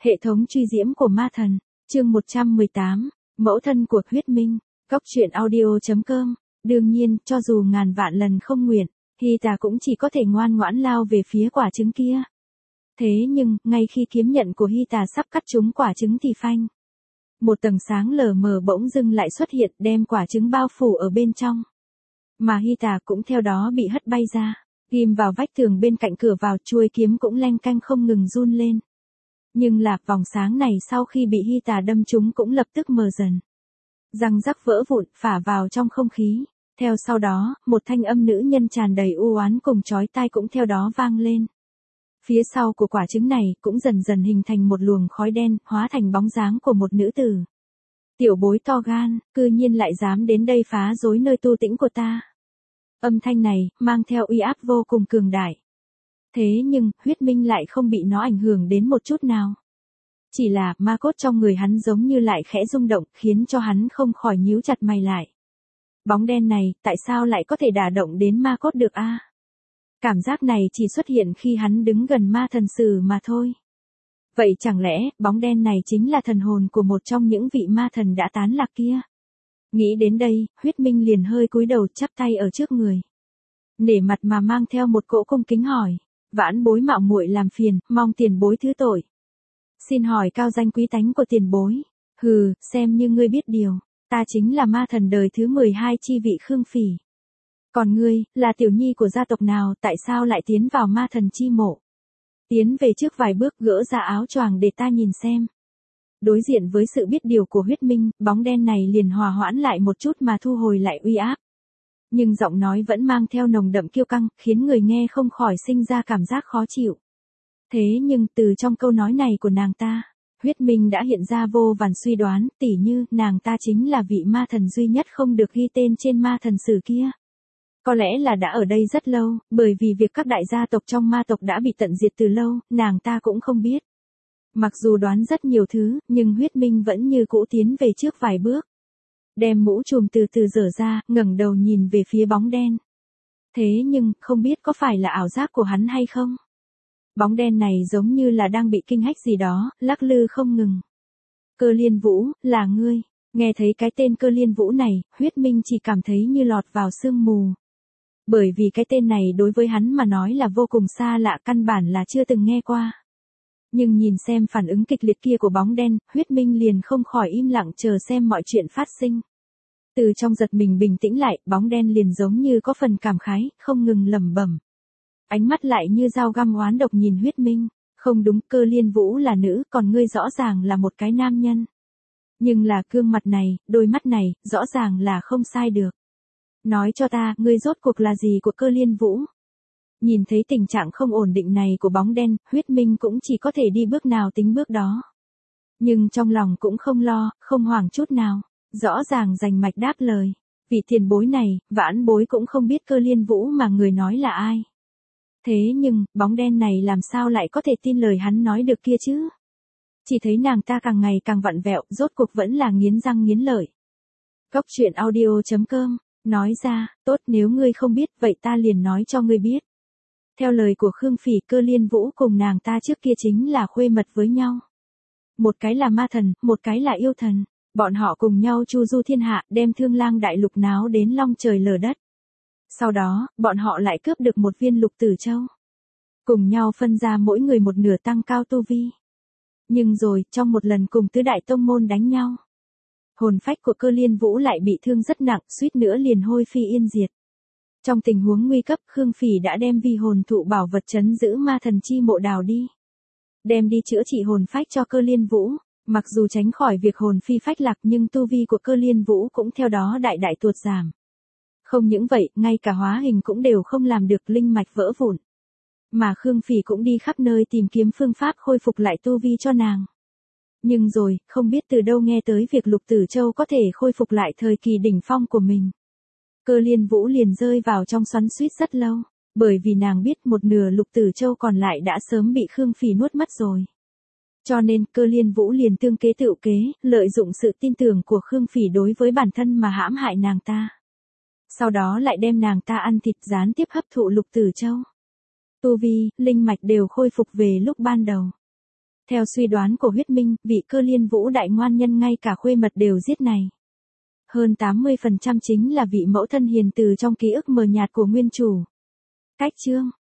Hệ thống truy diễm của ma thần, chương 118, mẫu thân của huyết minh, góc truyện audio.com. Đương nhiên, cho dù ngàn vạn lần không nguyện, Hita cũng chỉ có thể ngoan ngoãn lao về phía quả trứng kia. Thế nhưng, ngay khi kiếm nhận của Hita sắp cắt trúng quả trứng thì phanh. Một tầng sáng lờ mờ bỗng dưng lại xuất hiện đem quả trứng bao phủ ở bên trong. Mà Hita cũng theo đó bị hất bay ra, ghim vào vách tường bên cạnh cửa vào, chuôi kiếm cũng leng canh không ngừng run lên. Nhưng là vòng sáng này sau khi bị Hita đâm trúng cũng lập tức mờ dần. Răng rắc vỡ vụn phả vào trong không khí. Theo sau đó, một thanh âm nữ nhân tràn đầy u oán cùng chói tai cũng theo đó vang lên. Phía sau của quả trứng này cũng dần dần hình thành một luồng khói đen, hóa thành bóng dáng của một nữ tử. Tiểu bối to gan, cư nhiên lại dám đến đây phá rối nơi tu tĩnh của ta. Âm thanh này, mang theo uy áp vô cùng cường đại. Thế nhưng, huyết minh lại không bị nó ảnh hưởng đến một chút nào. Chỉ là, ma cốt trong người hắn giống như lại khẽ rung động, khiến cho hắn không khỏi nhíu chặt mày lại. Bóng đen này, tại sao lại có thể đả động đến ma cốt được a? Cảm giác này chỉ xuất hiện khi hắn đứng gần ma thần sử mà thôi. Vậy chẳng lẽ, bóng đen này chính là thần hồn của một trong những vị ma thần đã tán lạc kia? Nghĩ đến đây, huyết minh liền hơi cúi đầu chắp tay ở trước người. Nể mặt mà mang theo một cỗ cung kính hỏi. Vãn bối mạo muội làm phiền, mong tiền bối thứ tội. Xin hỏi cao danh quý tánh của tiền bối. Hừ, xem như ngươi biết điều. Ta chính là ma thần đời thứ 12 chi vị Khương Phỉ. Còn ngươi, là tiểu nhi của gia tộc nào, tại sao lại tiến vào ma thần chi mộ? Tiến về trước vài bước gỡ ra áo choàng để ta nhìn xem. Đối diện với sự biết điều của huyết minh, bóng đen này liền hòa hoãn lại một chút mà thu hồi lại uy áp. Nhưng giọng nói vẫn mang theo nồng đậm kiêu căng, khiến người nghe không khỏi sinh ra cảm giác khó chịu. Thế nhưng từ trong câu nói này của nàng ta, huyết minh đã hiện ra vô vàn suy đoán, tỉ như nàng ta chính là vị ma thần duy nhất không được ghi tên trên ma thần sử kia. Có lẽ là đã ở đây rất lâu, bởi vì việc các đại gia tộc trong ma tộc đã bị tận diệt từ lâu, nàng ta cũng không biết. Mặc dù đoán rất nhiều thứ, nhưng huyết minh vẫn như cũ tiến về trước vài bước. Đem mũ trùm từ từ dở ra, ngẩng đầu nhìn về phía bóng đen. Thế nhưng, không biết có phải là ảo giác của hắn hay không? Bóng đen này giống như là đang bị kinh hách gì đó, lắc lư không ngừng. Cơ Liên Vũ, là ngươi. Nghe thấy cái tên Cơ Liên Vũ này, huyết minh chỉ cảm thấy như lọt vào sương mù. Bởi vì cái tên này đối với hắn mà nói là vô cùng xa lạ, căn bản là chưa từng nghe qua. Nhưng nhìn xem phản ứng kịch liệt kia của bóng đen, huyết minh liền không khỏi im lặng chờ xem mọi chuyện phát sinh. Từ trong giật mình bình tĩnh lại, bóng đen liền giống như có phần cảm khái, không ngừng lẩm bẩm. Ánh mắt lại như dao găm oán độc nhìn huyết minh. Không đúng, Cơ Liên Vũ là nữ, còn ngươi rõ ràng là một cái nam nhân. Nhưng là gương mặt này, đôi mắt này, rõ ràng là không sai được. Nói cho ta, ngươi rốt cuộc là gì của Cơ Liên Vũ? Nhìn thấy tình trạng không ổn định này của bóng đen, huyết minh cũng chỉ có thể đi bước nào tính bước đó. Nhưng trong lòng cũng không lo, không hoảng chút nào. Rõ ràng rành mạch đáp lời. Vị tiền bối này, vãn bối cũng không biết Cơ Liên Vũ mà người nói là ai. Thế nhưng, bóng đen này làm sao lại có thể tin lời hắn nói được kia chứ? Chỉ thấy nàng ta càng ngày càng vặn vẹo, rốt cuộc vẫn là nghiến răng nghiến lợi. Góc truyện audio.com, nói ra, tốt, nếu ngươi không biết, vậy ta liền nói cho ngươi biết. Theo lời của Khương Phỉ, Cơ Liên Vũ cùng nàng ta trước kia chính là khuê mật với nhau. Một cái là ma thần, một cái là yêu thần. Bọn họ cùng nhau chu du thiên hạ, đem Thương Lang đại lục náo đến long trời lở đất. Sau đó, bọn họ lại cướp được một viên Lục Tử Châu. Cùng nhau phân ra mỗi người một nửa tăng cao tu vi. Nhưng rồi, trong một lần cùng tứ đại tông môn đánh nhau, hồn phách của Cơ Liên Vũ lại bị thương rất nặng, suýt nữa liền hôi phi yên diệt. Trong tình huống nguy cấp, Khương Phỉ đã đem vi hồn thụ bảo vật trấn giữ ma thần chi mộ đào đi. Đem đi chữa trị hồn phách cho Cơ Liên Vũ. Mặc dù tránh khỏi việc hồn phi phách lạc nhưng tu vi của Cơ Liên Vũ cũng theo đó đại đại tuột giảm. Không những vậy, ngay cả hóa hình cũng đều không làm được, linh mạch vỡ vụn. Mà Khương Phỉ cũng đi khắp nơi tìm kiếm phương pháp khôi phục lại tu vi cho nàng. Nhưng rồi, không biết từ đâu nghe tới việc Lục Tử Châu có thể khôi phục lại thời kỳ đỉnh phong của mình. Cơ Liên Vũ liền rơi vào trong xoắn xuýt rất lâu, bởi vì nàng biết một nửa Lục Tử Châu còn lại đã sớm bị Khương Phỉ nuốt mất rồi. Cho nên, Cơ Liên Vũ liền tương kế tựu kế, lợi dụng sự tin tưởng của Khương Phỉ đối với bản thân mà hãm hại nàng ta. Sau đó lại đem nàng ta ăn thịt, gián tiếp hấp thụ Lục Tử Châu. Tu vi, linh mạch đều khôi phục về lúc ban đầu. Theo suy đoán của huyết minh, vị Cơ Liên Vũ đại ngoan nhân ngay cả khuê mật đều giết này. Hơn 80% chính là vị mẫu thân hiền từ trong ký ức mờ nhạt của nguyên chủ. Cách chương